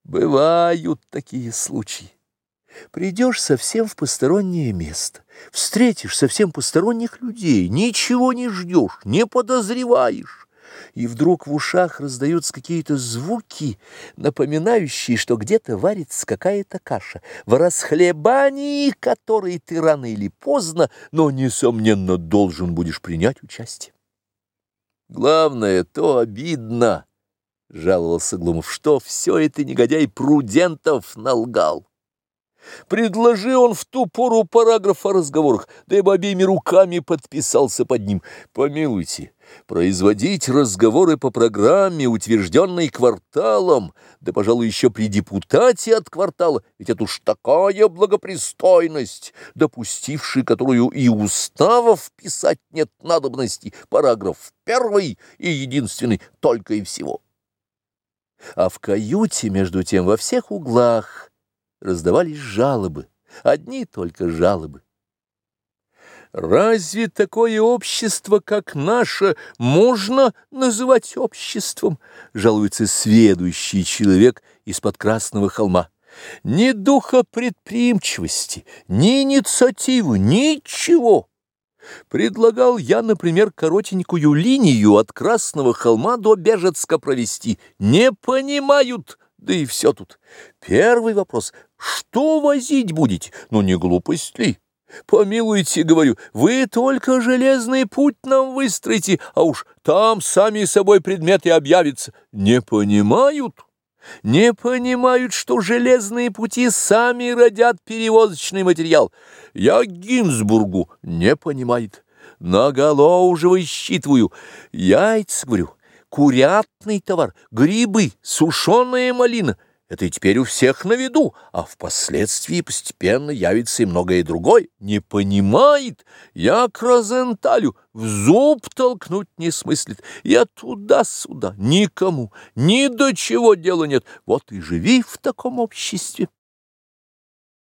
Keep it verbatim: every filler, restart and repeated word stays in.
Бывают такие случаи. Придешь совсем в постороннее место, встретишь совсем посторонних людей, ничего не ждешь, не подозреваешь, и вдруг в ушах раздаются какие-то звуки, напоминающие, что где-то варится какая-то каша, в расхлебании которой ты рано или поздно, но, несомненно, должен будешь принять участие. Главное, то обидно, — жаловался Глумов, — что все это негодяй Прудентов налгал. Предложи он в ту пору параграф о разговорах, да я бы обеими руками подписался под ним. Помилуйте, производить разговоры по программе, утвержденной кварталом, да, пожалуй, еще при депутате от квартала, ведь это уж такая благопристойность, допустившей которую и уставов писать нет надобности, параграф первый и единственный только и всего. А в каюте, между тем, во всех углах раздавались жалобы, одни только жалобы. Разве такое общество, как наше, можно называть обществом? Жалуется сведущий человек из-под Красного холма. Ни духа предприимчивости, ни инициативы, ничего. Предлагал я, например, коротенькую линию от Красного холма до Бежецка провести. Не понимают. Да и все тут. Первый вопрос. Что возить будете? Ну, не глупость ли? Помилуйте, говорю, вы только железный путь нам выстроите, а уж там сами собой предметы объявятся. Не понимают? Не понимают, что железные пути сами родят перевозочный материал. Я Гинзбургу не понимает. Наголо уже высчитываю. Яйца, говорю. Курятный товар, грибы, сушеная малина — это и теперь у всех на виду, а впоследствии постепенно явится и многое другое. Не понимает, я к Розенталю в зуб толкнуть не смыслит. Я туда-сюда, никому, ни до чего дела нет. Вот и живи в таком обществе.